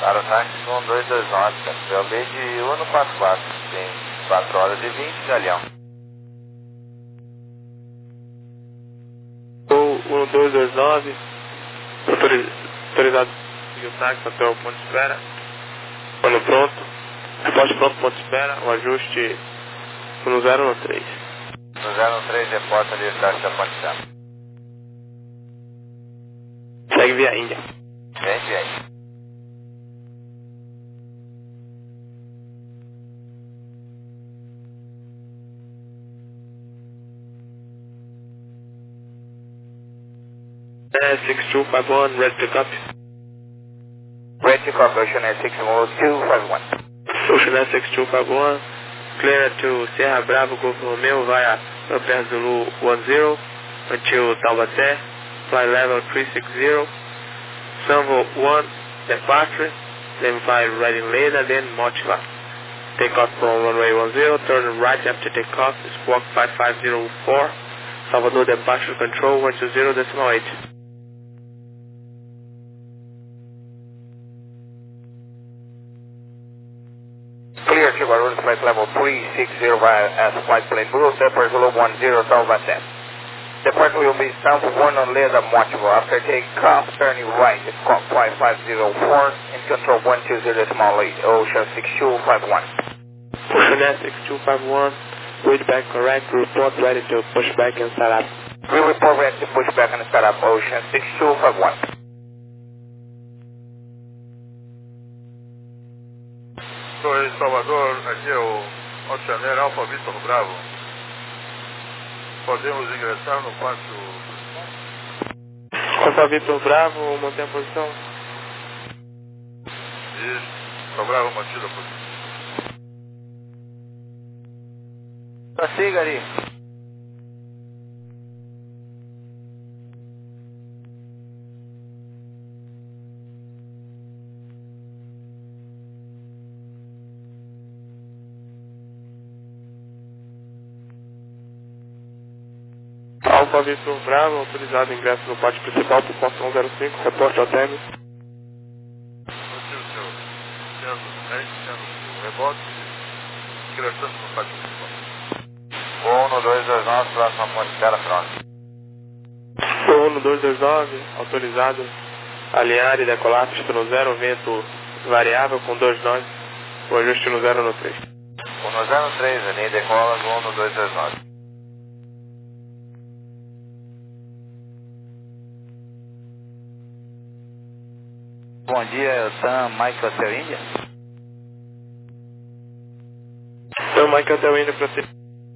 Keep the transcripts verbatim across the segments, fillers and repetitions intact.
Para o táxi um dois dois nove, P B de um quatro quatro, tem quatro horas e vinte, Galeão. Ou um dois dois nove, autoriz- autorizado seguir o táxi até o ponto de espera. Quando pronto, reposte pronto, ponto de espera, o ajuste no zero um três. No zero um três, reporta ali o táxi da ponte espera. Segue via Índia. Vem, vem. six two five one, ready to copy. Ready to copy, Ocean Air six two five one. Ocean Air six two five one, clear to Sierra Bravo, Golf Romeo via Upper Zulu one zero until Taubaté, fly level three six zero, Sanvo one, departure, then fly right in Leda, then Motiva. Take off from runway one zero, turn right after takeoff, squawk five five zero four, Salvador departure control one two zero decimal eight. Clear to Guarulhos, flight level three six zero via as flight plane Blue, Depart Zulu one zero, Taubaté. Depart will be south one on Leda Motivo. After takeoff, turning right, squawk five five zero four, and control one two zero decimal eight, Ocean six two five one. Ocean Air six two five one, read back correct, report ready to push back and start up. We report ready to push back and start up, Ocean six two five one. Oi, Salvador, aqui é o Oceaneiro Alfa Vitor Bravo. Podemos ingressar no pátio do Alfa Vitor Bravo, mantém a posição. Isso, São Bravo mantida a posição. Prossiga ali. Alfa Vitor Bravo, autorizado ingresso no pátio principal por porta um zero cinco, reporte ao término. Mantive o seu sendo, né, sendo o rebote e ingressando no pátio principal. um no dois dois nove, próxima ponte espera, pronto. um no dois dois nove, autorizado alinhar e decolar pista no zero, vento variável com dois nós, o ajuste no zero no três. um no zero três, ali, decola do um no dois dois nove. Bom dia, eu sou Mike Hotel Índia. Então, Mike Hotel Índia para ser.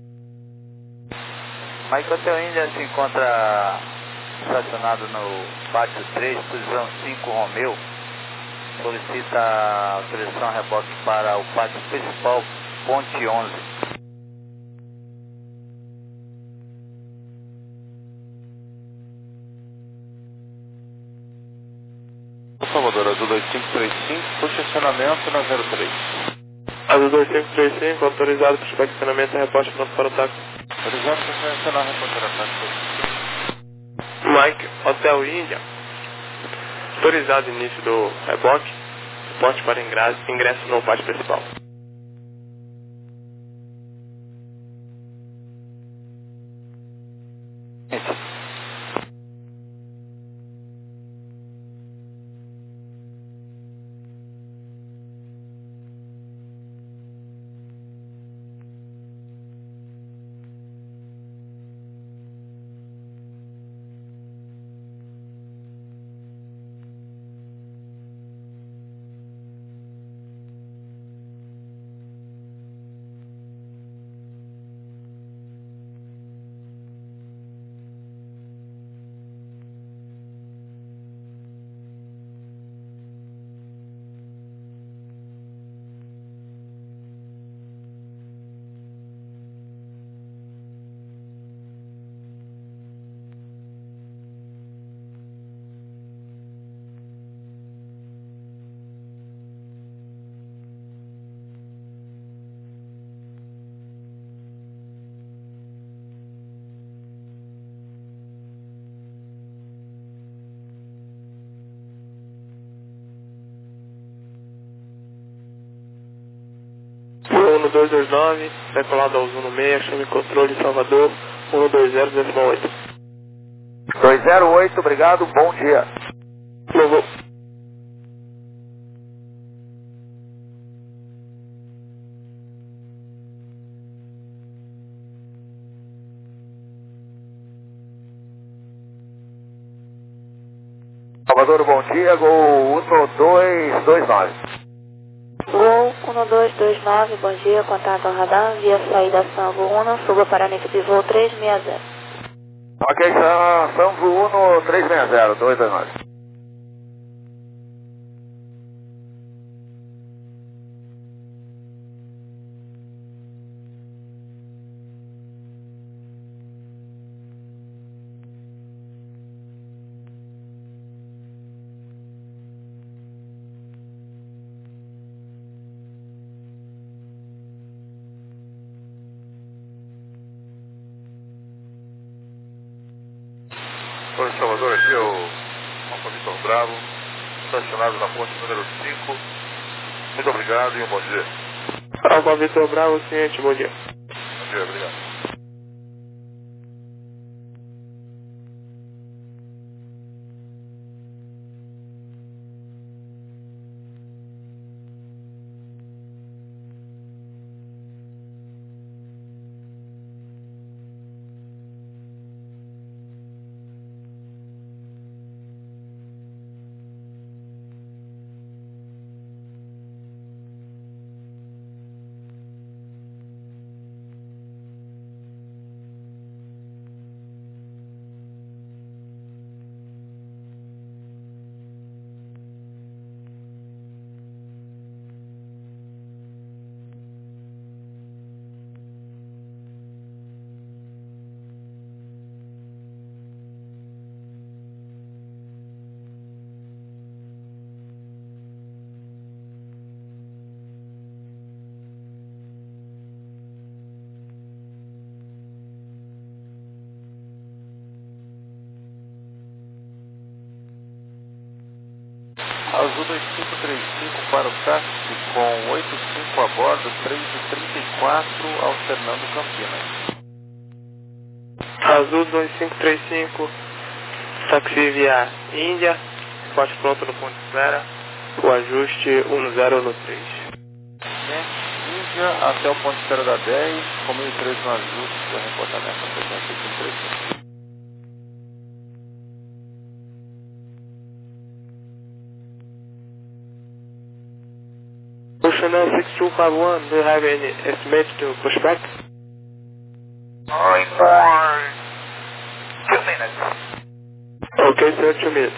Mike Hotel Índia se encontra estacionado no pátio três, posição cinco Romeu. Solicita autorização a reboque para o pátio principal, ponte onze. Salvador, Azul dois cinco três cinco, estacionamento na zero três. Azul dois cinco três cinco, autorizado para o estacionamento e reposte pronto para o táxi. Autorizado para estacionar reportar a táxi. Mike Hotel Índia, autorizado início do reboque, suporte para ingresso, ingresso no pátio principal. dois dois nove, decolado ao Zuno seis, chame controle Salvador, um dois zero, decimal oito. dois zero oito, obrigado, bom dia. Levou. Salvador, bom dia, Gol um dois dois nove. Gol um dois dois nove, bom dia, contato ao radar, via saída Sanvo um, suba para N F P voo três seis zero. Ok, Sanvo um três seis zero, dois dois nove. Oi, Salvador, aqui é o Alfa Vitor Bravo, estacionado na ponte número cinco. Muito obrigado e um bom dia. Alfa Vitor Bravo, ciente, bom dia. Bom dia, obrigado. Azul dois cinco três cinco para o táxi com oito cinco a bordo, três e trinta e quatro, alternando Campinas. Azul dois cinco três cinco, táxi via Índia, bate pronto no ponto de espera, o ajuste um zero no três. Índia até o ponto de espera da dez, com mil e treze no ajuste, do reportamento da frequência cinco três cinco. Chanel six two five one, do you have any estimate to push back? Nine more. Two minutes. Okay, sir, two minutes.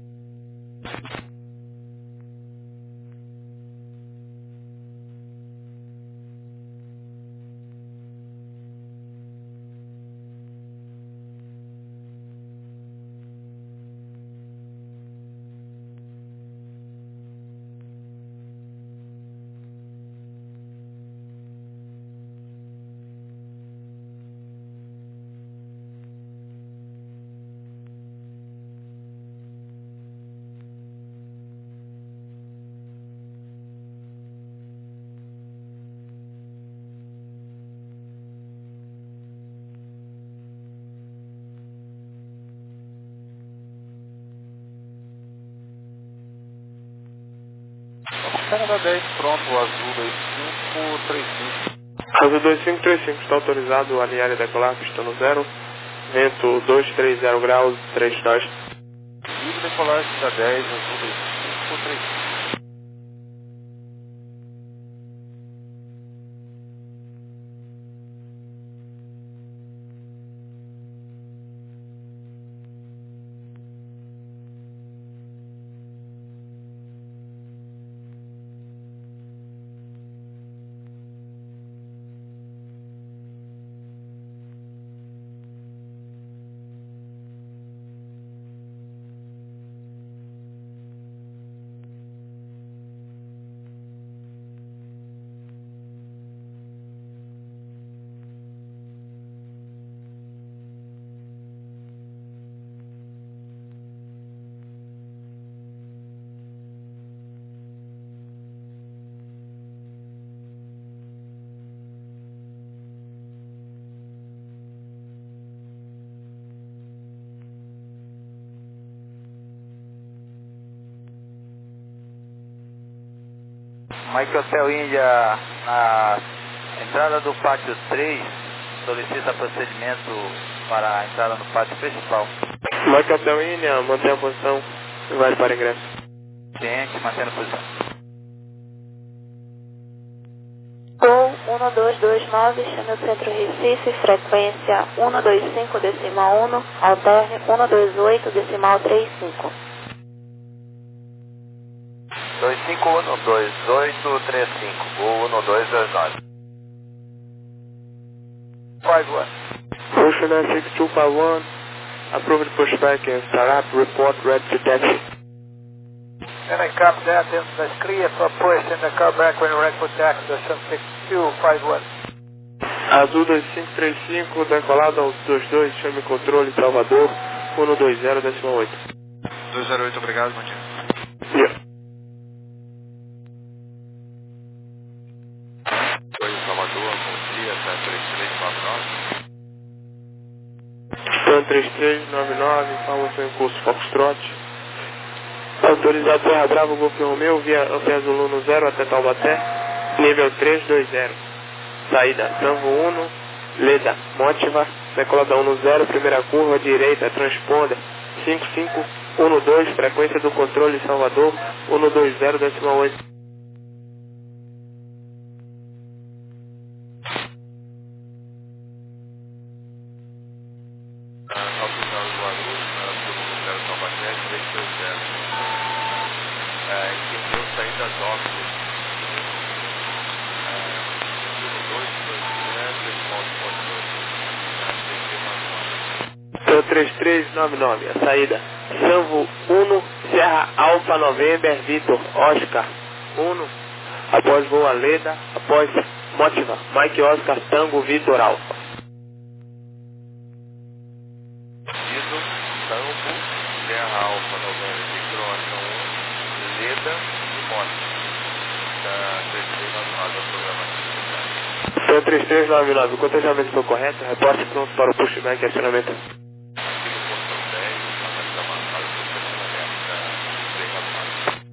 Espera da dez, pronto, o Azul dois cinco três cinco. Azul dois cinco três cinco, está autorizado a alinhar e decolar, pista no zero, vento dois três zero graus, três dois. Livre decolagem da dez, Azul dois cinco três cinco. Mike Hotel Índia, na entrada do pátio três, solicita procedimento para a entrada no pátio principal. Mike Hotel Índia, mantém a posição e vai para ingresso. Ciente, mantendo a posição. Gol um dois dois nove, chame o centro Recife, frequência um dois cinco decimal um, alterne um dois oito decimal trinta e cinco. dois cinco um dois oito três cinco, Gol um dois dois nove. cinco um. Ocean six two five one, approved pushback and startup, report red to taxi. And I copy that, and that's clear for push in the car back when ready for taxi, Ocean six two five one. Azul dois cinco três cinco, decolado ao dois dois, chame controle, Salvador, um dois zero decimal oito. dois zero oito, obrigado, bom dia. Yeah. Oi, Salvador, bom dia, tá três três nove nove. Stan três três nove nove, informação em curso Foxtrot. Autorizado Serra Bravo, Golf Romeu, via Ampere Zulu no zero até Taubaté, nível três dois zero. Saída Sanvo um, Leda, Motiva, decolada um zero, primeira curva, direita, transponder, cinco cinco um dois, frequência do controle Salvador, um dois zero decimal oito. Autorizado Guarulhos, segundo zero Taubaté, três dois zero. Entendeu saída doc um dois dois zero, decimal São três três nove nove, a saída Sanvo um, Serra Alfa November, Vitor, Oscar um, após voo a Leda, após Motiva, Mike Oscar, Tango, Vitor, Alfa. Ido, Sambo, Serra Alfa Novembro, Victor Oscar um, Leda e Moto. Da três três nove nove, é o programa. São três três nove nove, o cotejamento foi correto, reporte pronto para o pushback e acionamento. Aqui no portão dez, nós estamos marcados para o estacionamento da três nove nove.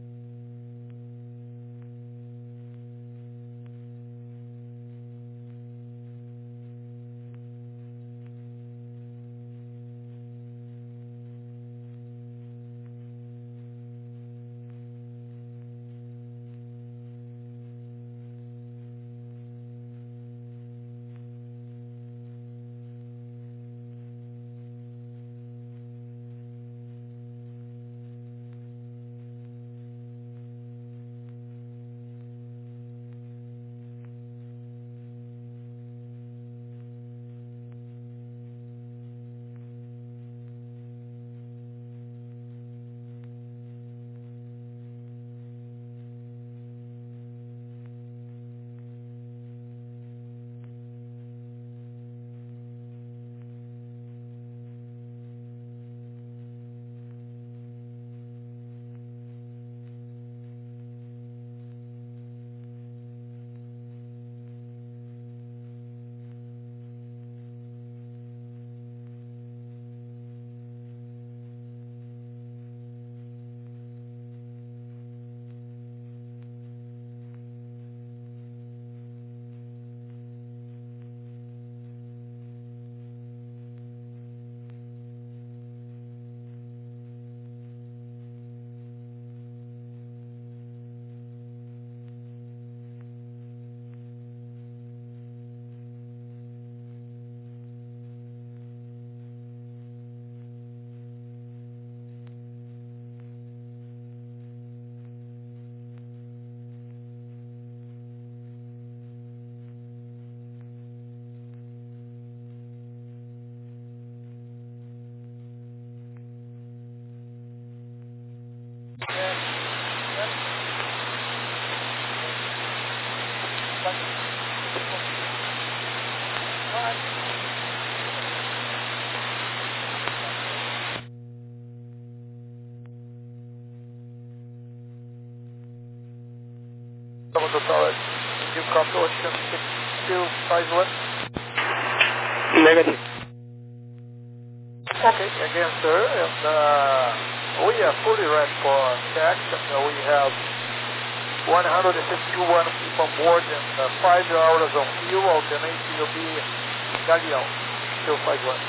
Salvador Tower, you copy Ocean six two five one. Negative. Okay, again, sir, and uh, we are fully ready for tax, and uh, we have one hundred fifty-one people on board and uh, five hours on fuel. Alternate will be Galeão, six two five one.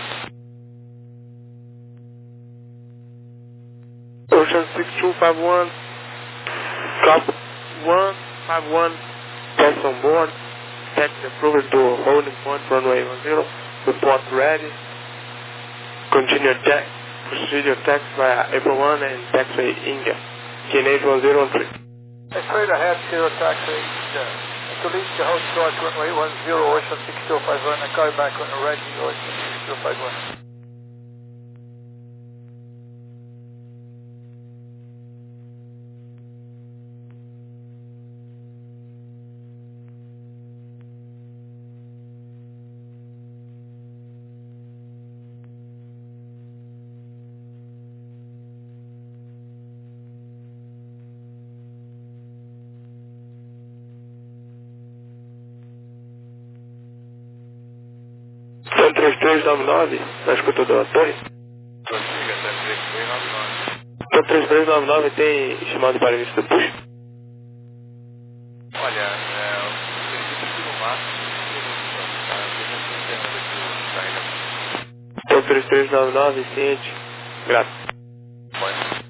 Ocean six two five one, drop one five one, tax on board, tax approved to holding point runway one zero, report ready, continue tax, procedure tax via April one and taxway India, G N H one zero three. Straight ahead, zero taxway India. To reach the hold short runway one zero, Ocean six two five one, and call back on ready, Ocean six two five one. três três nove nove, na escuta do Antônio. Prossiga, três três nove nove. Então três três nove nove tem chamado para início do push? Olha, é, eu acredito que no máximo cinco minutos, tá? Eu estou encerrando aqui o carregamento. Então três três nove nove, ciente. Graças. Pode.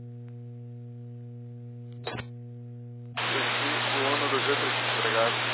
O ano do G três, obrigado.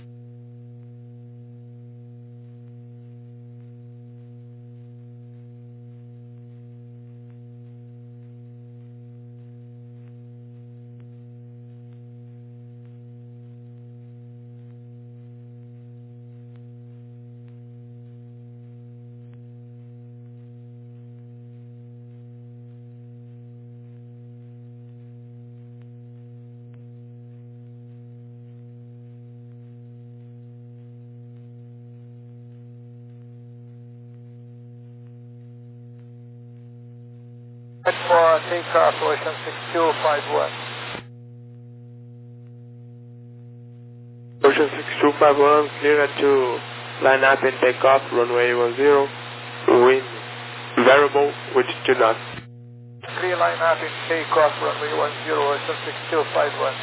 For takeoff, Ocean six two five one. Ocean six two five one, clear to line up and take off, runway one zero, wind variable, which do not. Clear line up and take off, runway one zero, Ocean six two five one.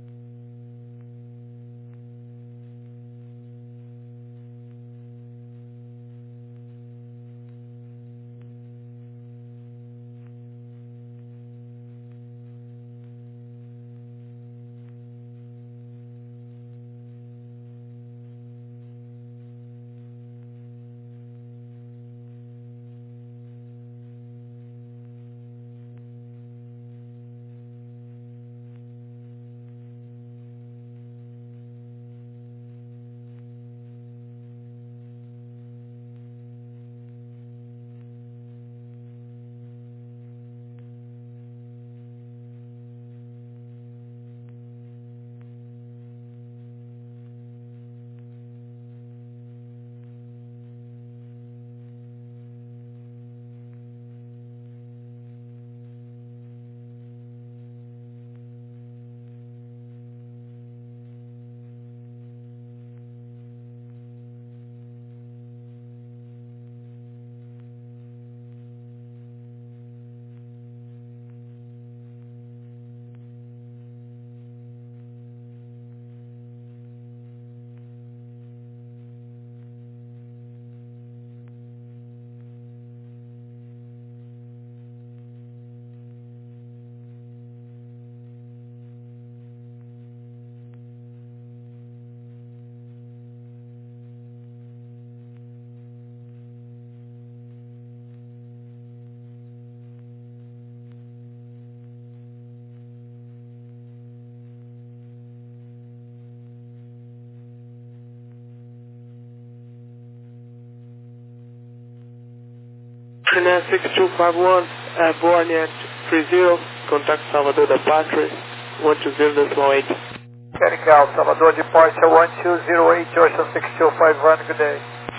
Trinidad six two five one, airborne at three zero, contact Salvador departure, one two zero decimal eight. Mechanical, Salvador departure one two zero eight, Ocean six two five one, good day.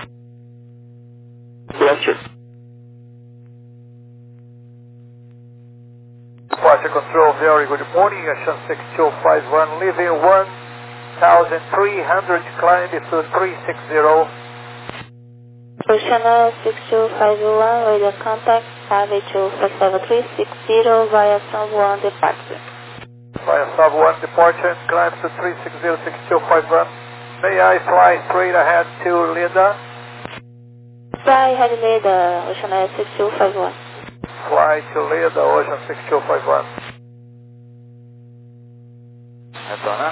Blaster. Departure control, very good morning, Ocean six two five one, leaving one thousand three hundred, climb to three six zero. Ocean six two five one, radio contact five eight two five seven three six zero via San Juan departure. via Sub one departure and climb to three six zero six two five one. May I fly straight ahead to Leda? Fly head Leda, Ocean Air six two five one. Fly to Leda, Ocean six two five one. Retornar.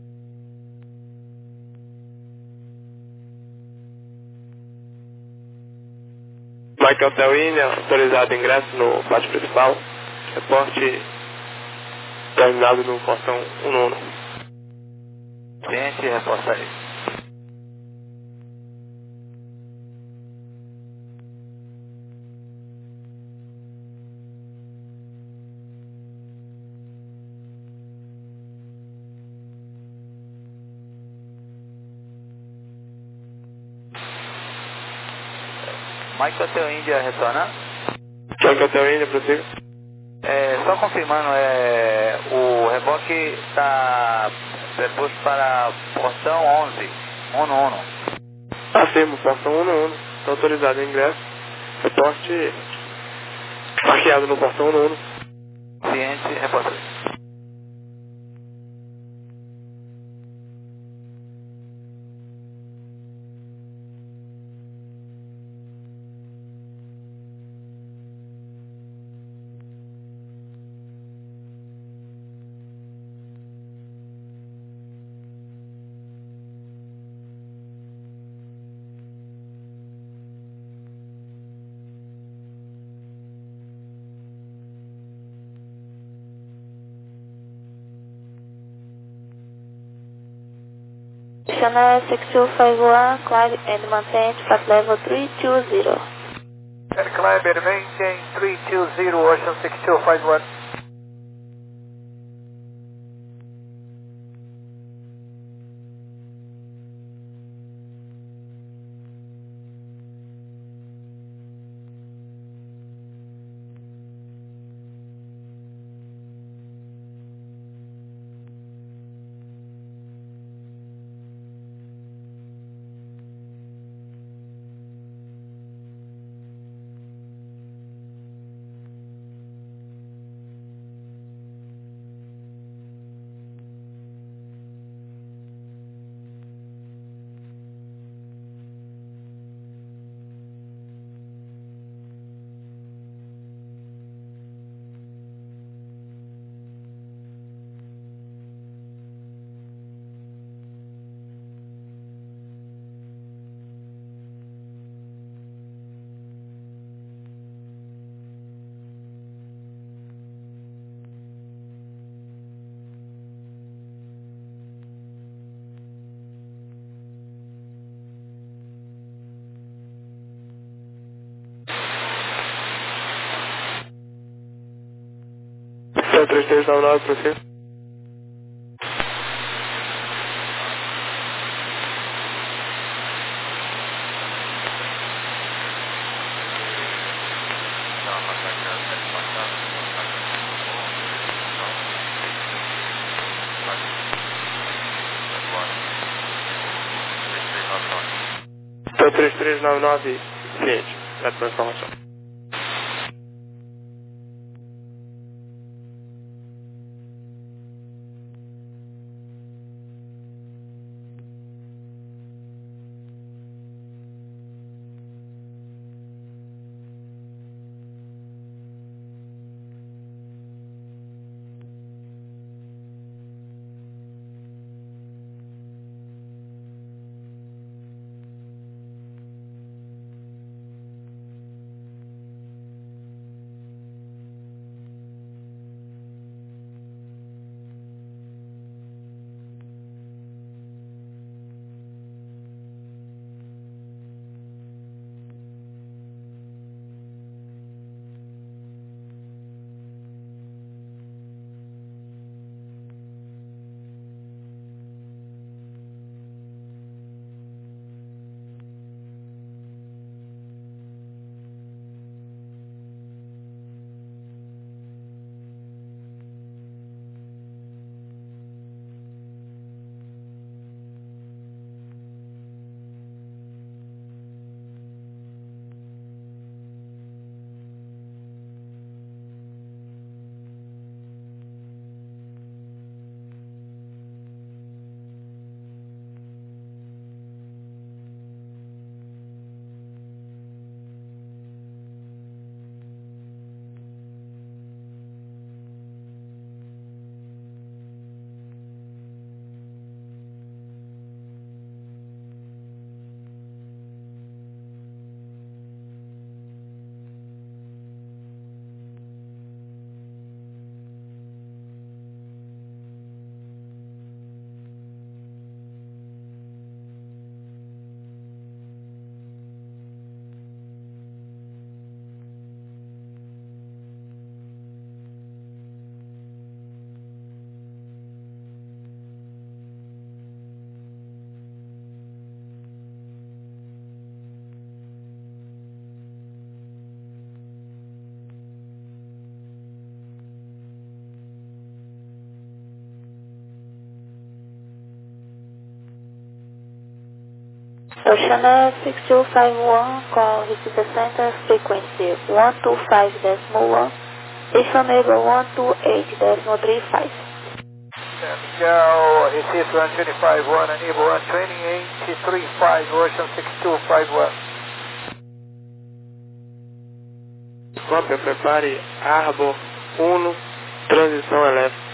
Mike Hotel India, autorizado ingresso no pátio principal. Reporte terminado no portão um um um. Cliente, reporta aí. Mike Hotel India, retorna. Mike Hotel India, prossiga. É, só confirmando, é, o reboque está preposto para portão onze, um um um. Afirmo, portão um um um. Está autorizado o ingresso. Reporte marqueado no portão um um um. Cliente, reporta. Ocean Air six two five one, climb and maintain flight level three two zero. And climb and maintain three two zero, Ocean six two five one. três três nove nove, prossiga. Então três três nove nove, cliente, dá para informação. Ocean Air six two five one, call Recife Center, frequency one two five point one, estimator one two eight point three five. Miguel, Recife one two five one, enable one two eight three five, Ocean six two five one. Cópia, prepare Arbor um, transição elétrica.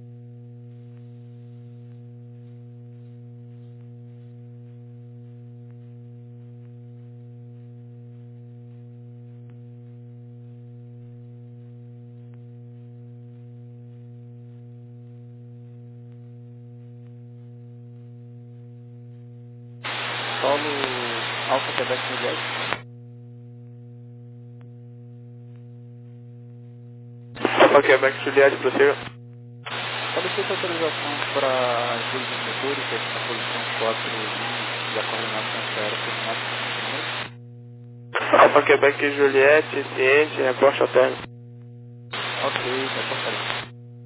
Solo Alfa Quebec Juliette. Alfa Quebec Juliette, prossiga. Solicita autorização para giro dos motores, a posição quatro e a coordenação zero por máximo de Alfa Quebec Juliette, ciente, reporte ao término. Ok, reportarei.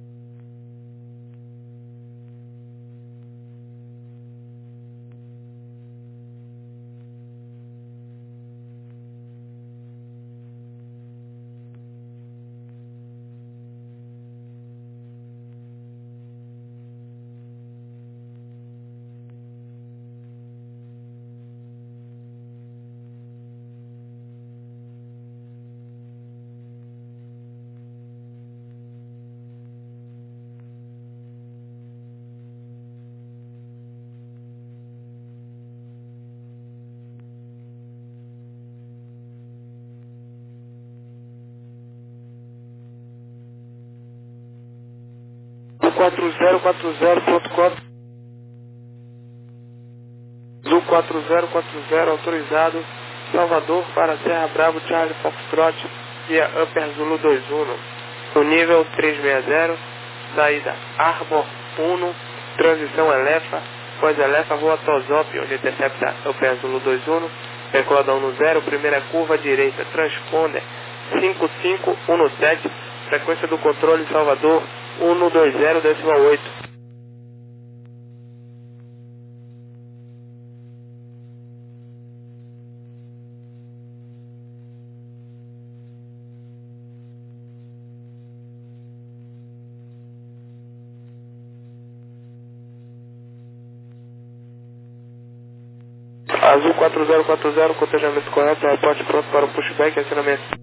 quatro zero quatro zero ponto com. Azul quatro zero quatro zero autorizado, Salvador para Serra Bravo, Charlie Foxtrot, via Upper Zulu dois um, no nível trezentos e sessenta, saída Arbor um, transição Elefa, pós Elefa, rua Tosop, onde intercepta Upper Zulu dois um, recordão no zero, primeira curva direita, transponder cinco cinco um sete, frequência do controle Salvador um dois zero decimal oito. Azul quatro zero quatro zero, cotejamento correto, reporte pronto para o pushback e acionamento.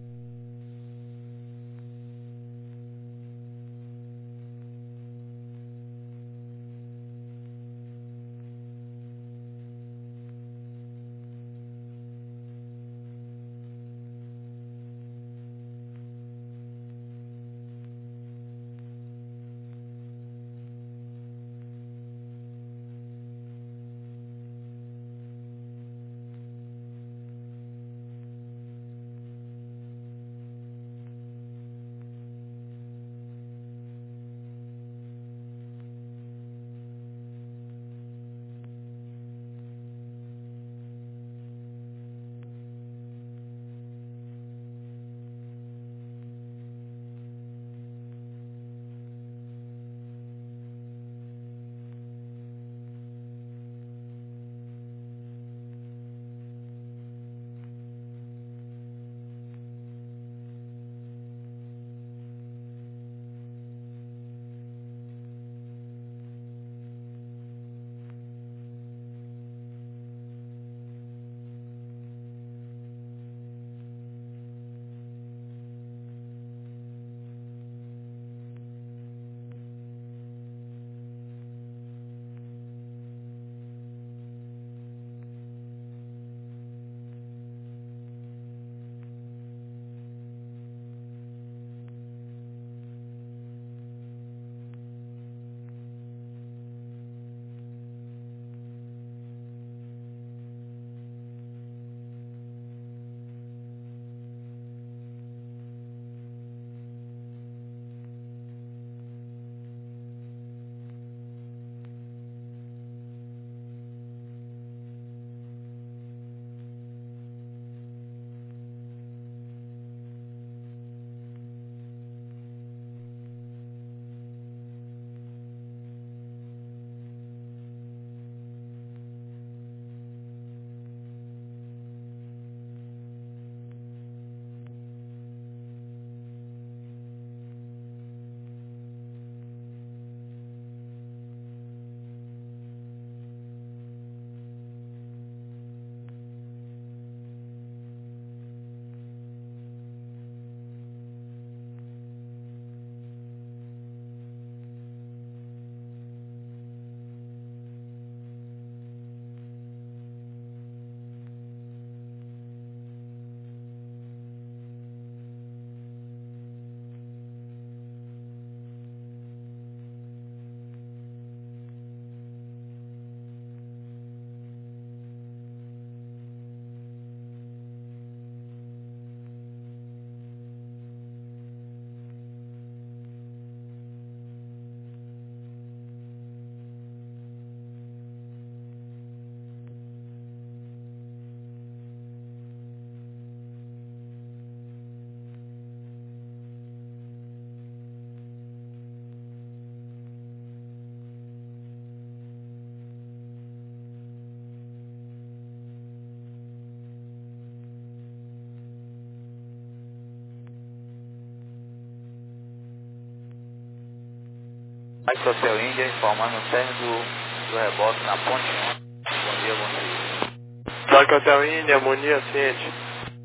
Mike Hotel India informando o término do, do rebote na ponte um. Bom dia, bom dia. Mike Hotel India, bom dia, ciente.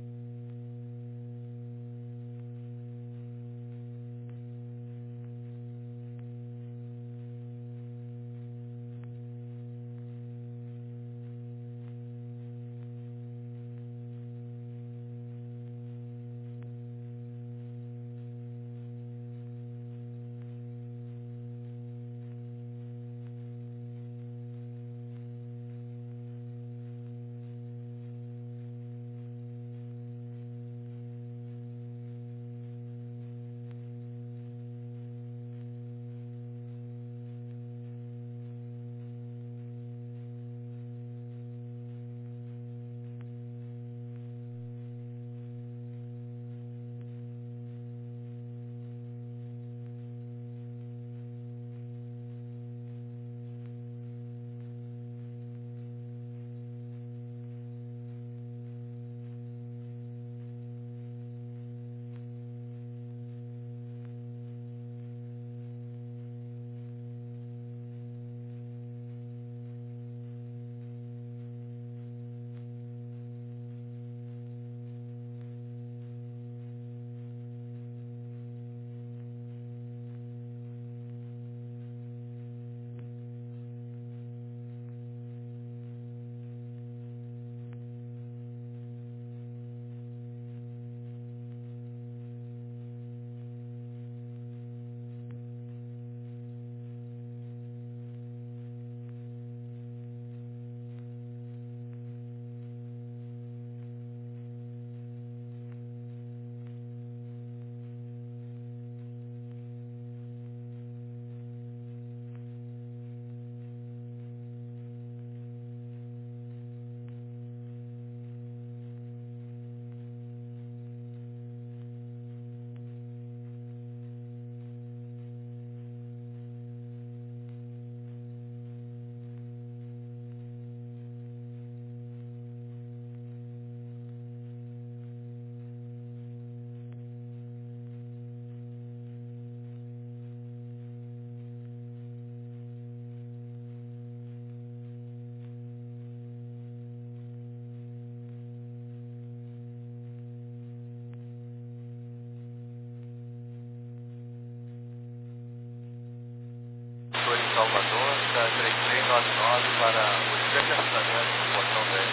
Salvador, da três três nove nove para o estacionamento do portão dez.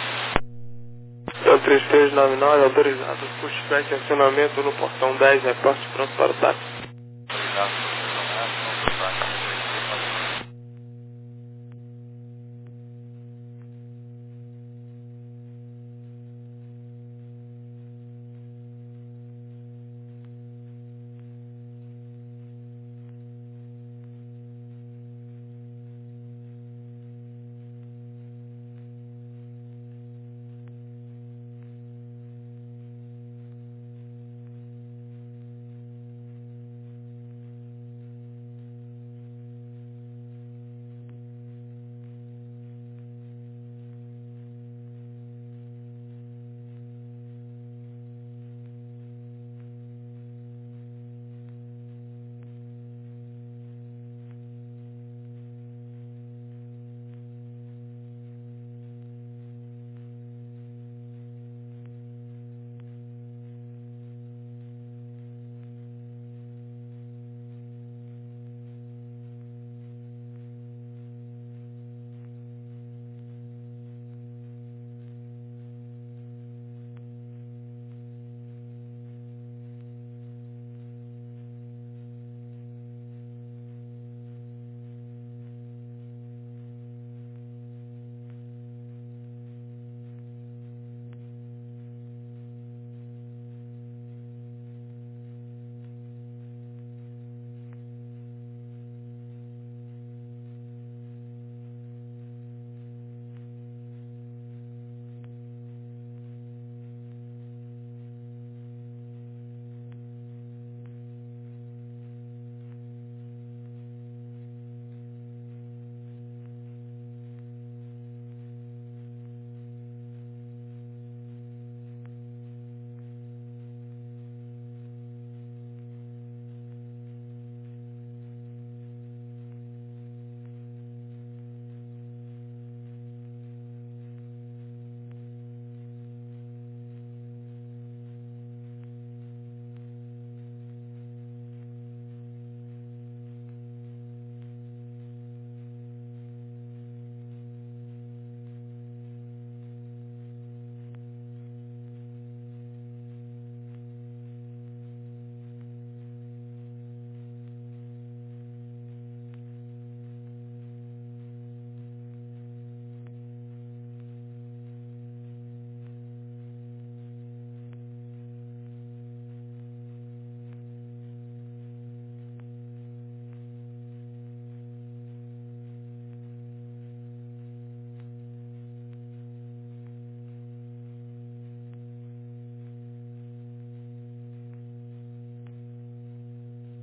Da três três nove nove, autorizado. Push back acionamento no portão dez, reporte pronto para o táxi. Autorizado para o estacionamento, não para o táxi três três nove nove.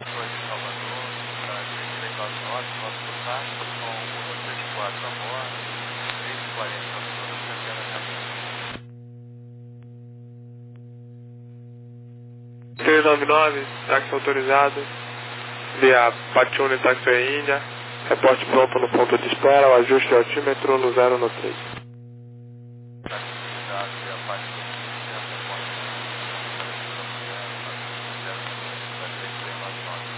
Oi, Salvador, tá três três nove nove, nosso contato com cento e trinta e quatro a bordo, três e quarenta ao sul, centena de aberto. três nove nove, táxi autorizado, via Pachune Taxiway Índia, reporte pronto no ponto de espera, o ajuste de altímetro no zero no três. Atividade via Pachune, centro de porta, três três nove nove.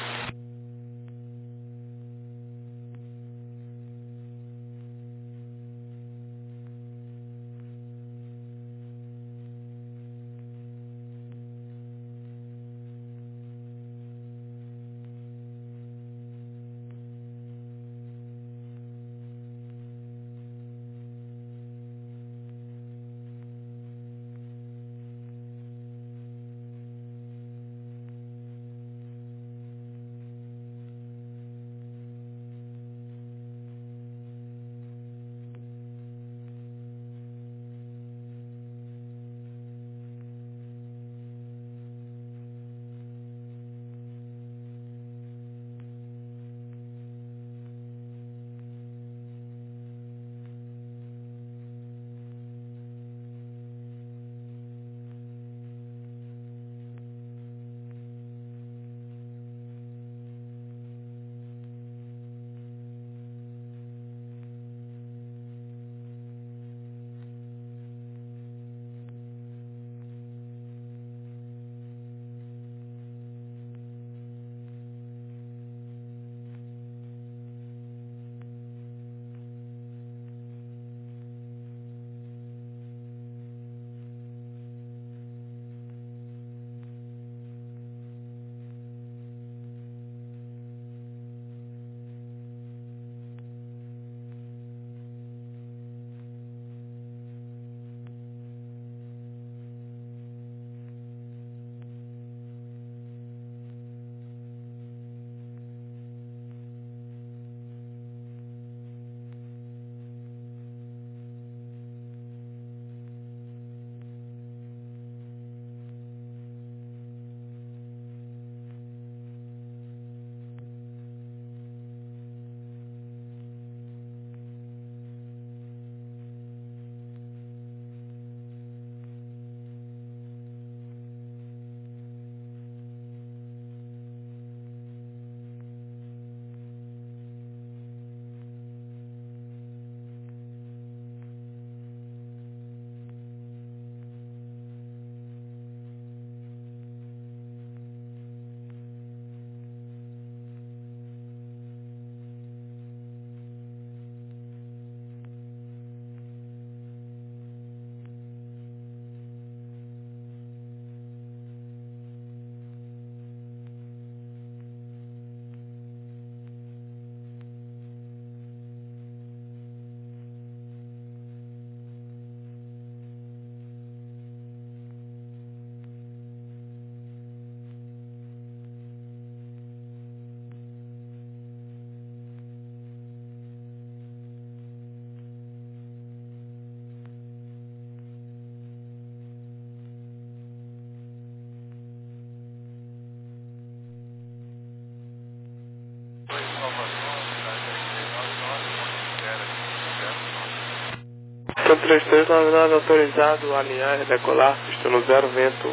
três três nove nove autorizado, alinhar e decolar, pista no zero, vento,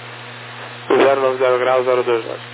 no zero nove zero graus, zero dois nove.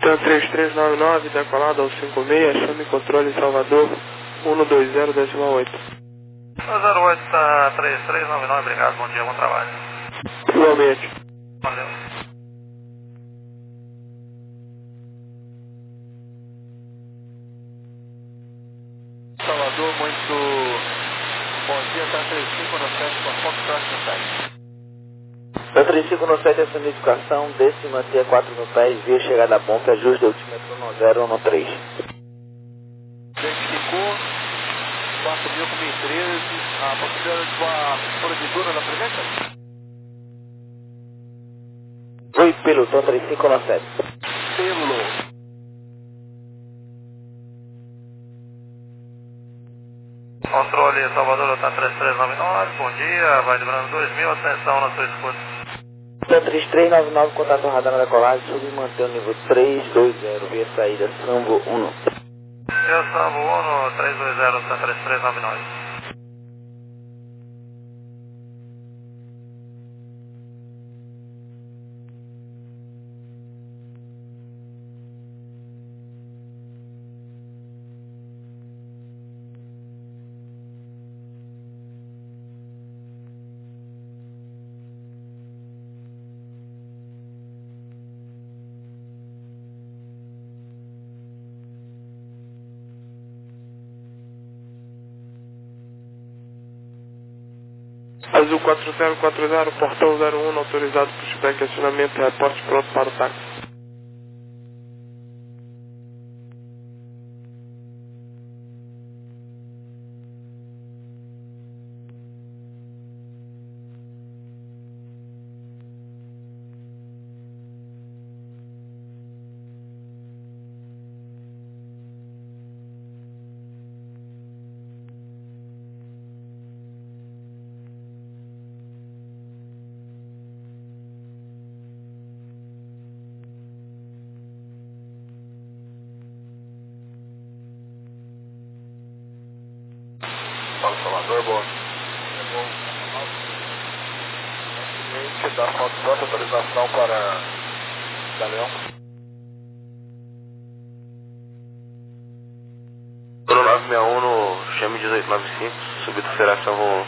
Stan três três nove nove, decolado ao cinco seis, chame controle Salvador, um dois zero decimal oito. zero oito, tá três três nove nove, obrigado, bom dia, bom trabalho. Igualmente. Valeu. Salvador, muito bom dia, tá três cinco no sete com a Foxtrot no site. Da três cinco no sete, essa identificação, décima T quatro no pé, via chegada a ponte, ajuste altímetro um zero um três. Identificou, quatro mil com mil e treze, a possibilidade de uma provedora da presença? Oi, pelotão três cinco no sete. Pelo. Controle Salvador, tá três três nove nove, bom dia, vai lembrando dois mil, atenção na sua escuta. três três nove nove, contato radar na decolagem, sub manter o nível três dois zero, via saída Sambo um. Eu Sambo um, três dois zero, tá três três nove nove. Azul quatro zero quatro zero, portão zero um, autorizado pushback, acionamento, reporte pronto para o táxi. Fala, Salvador, bom. Cliente da Foxtrot, autorização para Galeão. Pelo nove seis um no chame dezoito noventa e cinco, subido Federação um.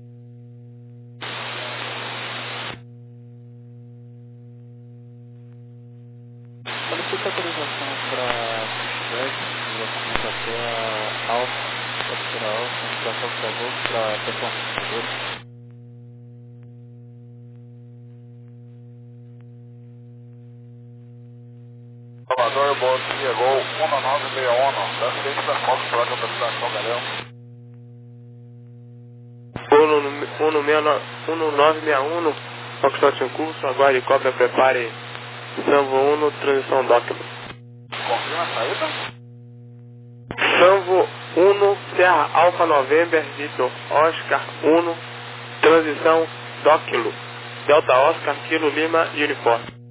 Solicita autorização para pushback, diretamente até a Alfa, para a Alfa, para a Foxtrot, para performance. Salvador, bom dia, gol um nove seis um, da frente da Foxtrot, autorização Galeão. um nove seis um, Foxtrot em curso, aguarde cópia, prepare Sambo um, transição Docking. Confirma a saída? Sambo um, Serra Alfa November, Vitor Oscar um, transição Docking. Delta Oscar, Kilo Lima, Uniforme.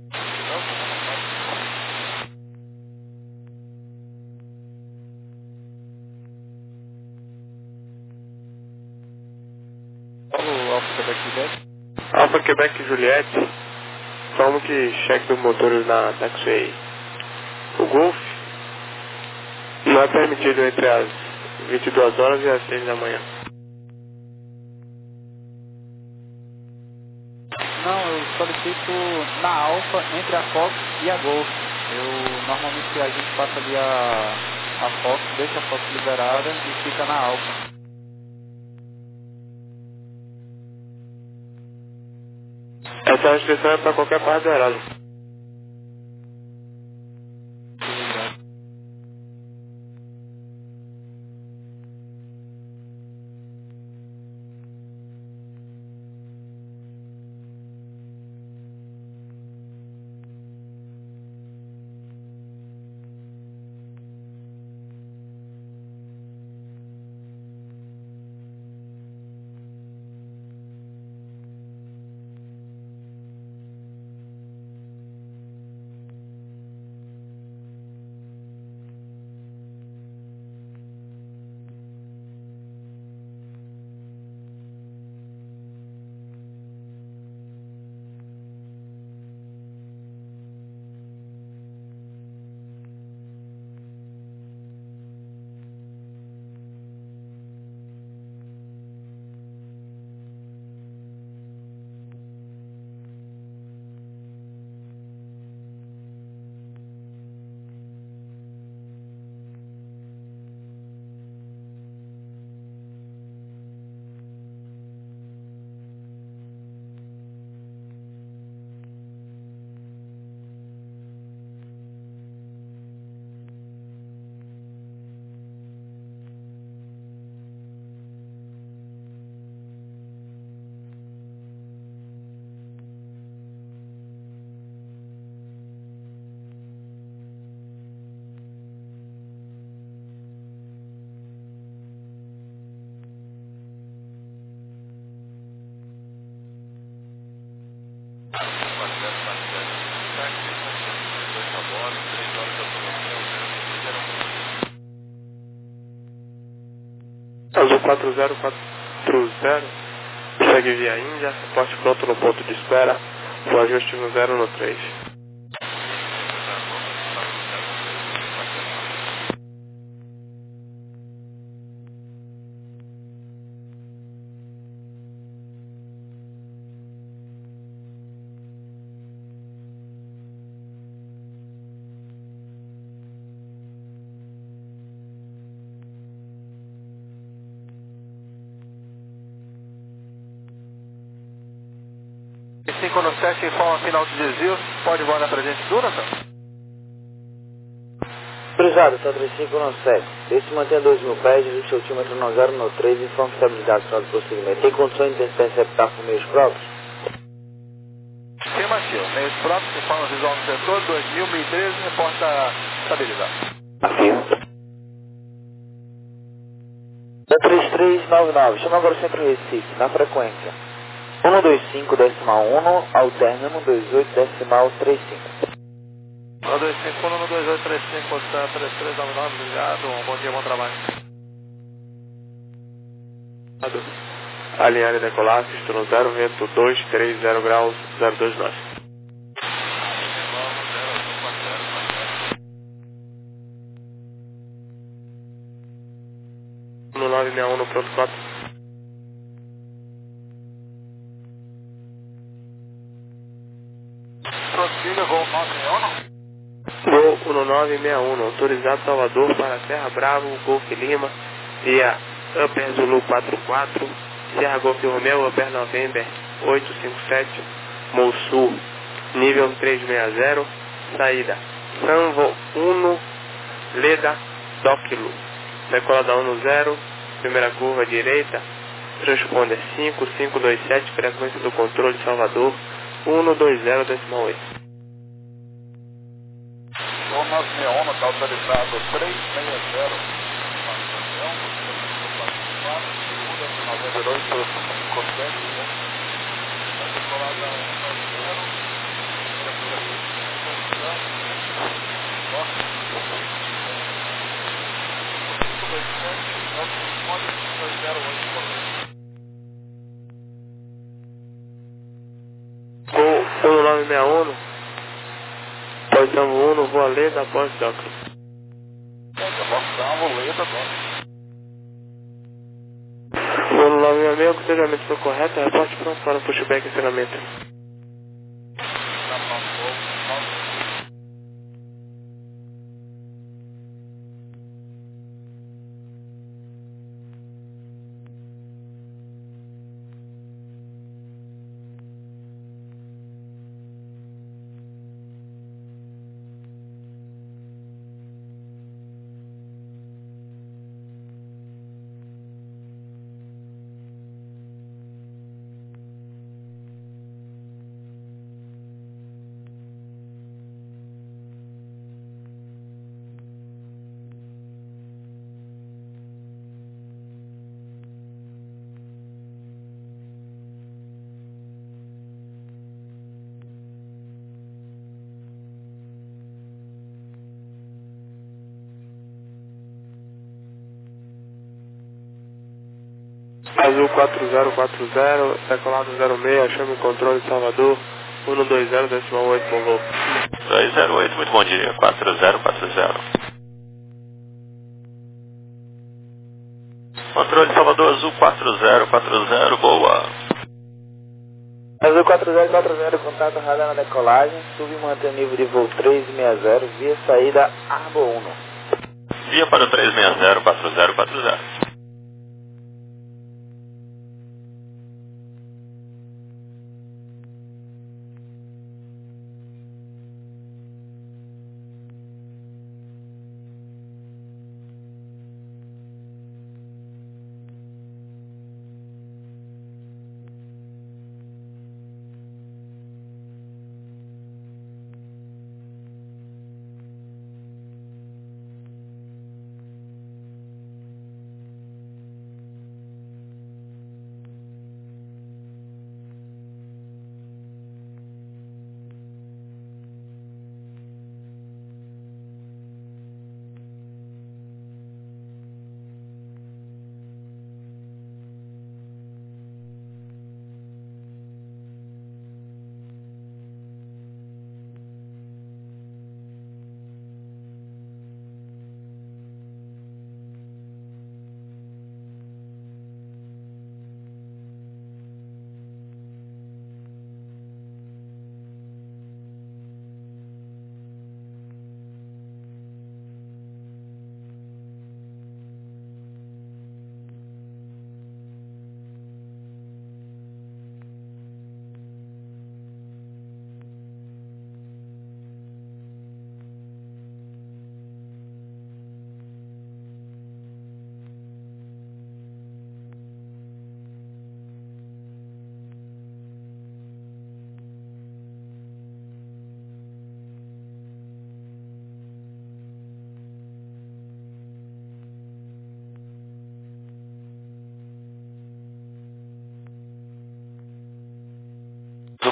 Alfa Quebec Juliette. Alfa Quebec Juliette, vamos que cheque dos motores na taxiway. O Golf não é permitido entre as vinte e duas horas e as seis da manhã. Não, eu solicito na Alfa entre a Fox e a Golf. Eu normalmente a gente passa ali a, a Fox, deixa a Fox liberada e fica na Alfa. Essa restrição é para qualquer parte do aeródromo. Azul quatro zero quatro zero, segue via Índia, reporte pronto no ponto de espera, o ajuste no zero no três. cinco no sete, informa final de desvio, pode voar na presente dura, então? Cruzado, São três cinco no sete. Esse mantém dois mil pés, ajuste altímetro no zero no três, informa estabilidade final do procedimento. Tem condições de interceptar por meios próprios? Afirmativo. Meios próprios, informa visual no setor, dois mil, mil e treze, reporta estabilidade. Afirmo. Da três três nove nove, chama agora o centro Recife, na frequência um dois cinco decimal um, alterna um dois oito decimal trinta e cinco. um dois cinco, um dois oito, trinta e cinco, posição três três nove nove, obrigado, bom dia, bom trabalho. Alinhar e decolar, pistão zero, vento dois três zero graus, zero dois nove. um nove seis um no pronto quatro. Prossiga, voo nove seis um. Gol um nove seis um, autorizado Salvador para Serra Bravo, Golf Lima, via Upper Zulu quatro quatro, Serra Golf Romeo, Upper November oito cinco sete, Mosul, nível trezentos e sessenta, saída Sanvo um, Leda, Docilo, decolada um zero, primeira curva direita, transponder cinco cinco dois sete, frequência do controle Salvador, um dois zero decimal oito. Gol nove seis um, está autorizado três seis zero. noventa e dois, consciente, né? Vai ser colada um zero. cinco dois sete, dois zero oito. Gol um nove seis um, posição um, voa Leda após Docilo. Posição, vou ler, tá bom. um nove seis seis, o cruzamento foi correto, reporte pronto para o pushback e encerramento. Azul quatro zero quatro zero, decolado zero seis, chame controle Salvador, um dois zero decimal oito, bom voo. dois zero oito, muito bom dia, quatro zero quatro zero. Controle Salvador, Azul quatro zero quatro zero, boa. Azul quatro zero quatro zero, contato radar na decolagem, sub e mantém nível de voo três seis zero, via saída Arbo um. Via para o três seis zero quatro zero quatro zero.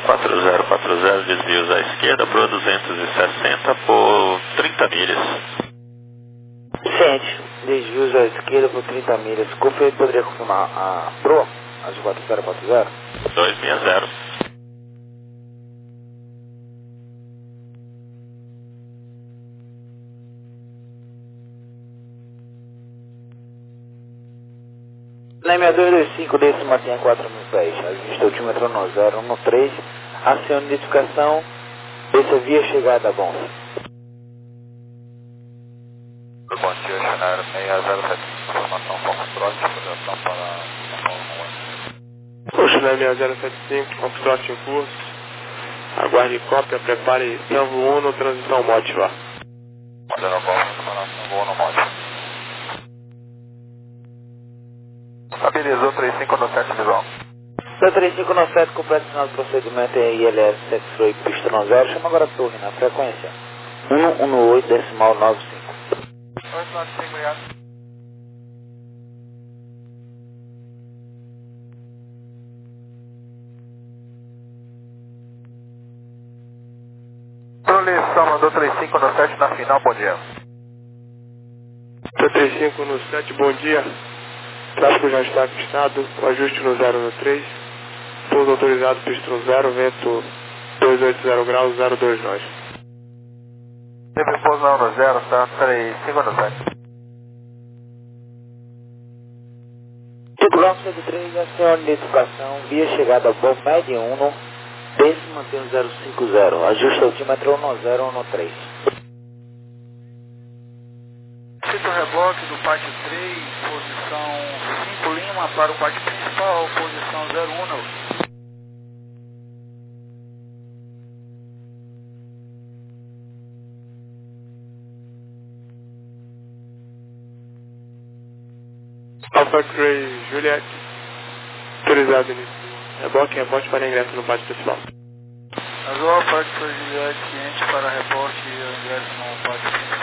quatro zero quatro zero, desvios à esquerda, Proa duzentos e sessenta por trinta milhas. Ciente, desvios à esquerda por trinta milhas. Confeito, poderia confirmar a Proa, as quatro zero quatro zero? dois seis zero. Na M dois dois cinco, desse mantenha quatro mil pés. Ajuste altímetro um zero um três. Acione identificação. Desça via chegada, bom. Bom dia, cenário seis zero sete, informação Foxtrot, projeção para... Oceanário seis zero sete cinco, Foxtrot em curso. Aguarde cópia, prepare Tango um no transição Motiva. Modelo Golf, informação Gol no Motiva. Estabilizou três cinco no sete, visão. três cinco nove sete, completo sinal do procedimento é I L S sete oito, pista nove zero. Chama agora a torre na frequência um um oito decimal nove cinco. oito nove cinco, obrigado. Prolição, mandou três cinco no sete na final, bom dia. três cinco no sete, bom dia. Tráfego já está ajustado, o ajuste no zero no três. Pouso autorizado, pista no zero, vento dois oito zero graus, zero dois nós. Sempre pouso no zero, tá? três cinco no sete. Titular cento e três, acione identificação, via chegada bom médio um, desce mantém o zero cinco zero, ajuste altímetro um zero um três. Cito reboque do pátio três, posição cinco Lima para o pátio principal, posição zero um. Alpha três, Juliet. Autorizado início. Reboque, rebote para ingresso no pátio principal. Azul, pátio três Juliette, ciente para reporte e ingresso no pátio principal.